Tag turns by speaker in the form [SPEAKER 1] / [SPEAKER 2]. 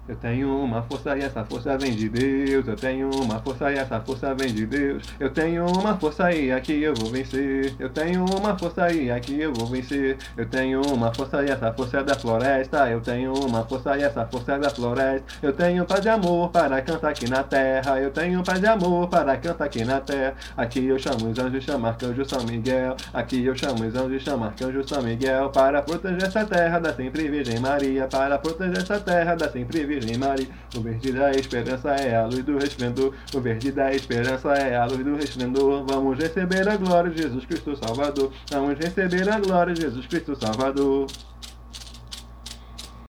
[SPEAKER 1] Eu tenho uma força e essa força vem de Deus. Eu tenho uma força e essa força vem de Deus. Eu tenho uma força e aqui eu vou vencer. Eu tenho uma força e aqui eu vou vencer. Eu tenho uma força e essa força é da floresta. Eu tenho uma força e essa força é da floresta. Eu tenho paz de amor para cantar aqui na terra. Eu tenho paz de amor para cantar aqui na terra. Aqui eu chamo os anjos, chamo arcanjo São Miguel. Aqui eu chamo os anjos, chamo arcanjo São Miguel. Para proteger essa terra da sempre Virgem Maria. Para proteger essa terra da sempre Virgem Maria. O verde da esperança é a luz do resplendor. O verde da esperança é a luz do resplendor. Vamos receber a glória de Jesus Cristo Salvador. Vamos receber a glória de Jesus Cristo Salvador.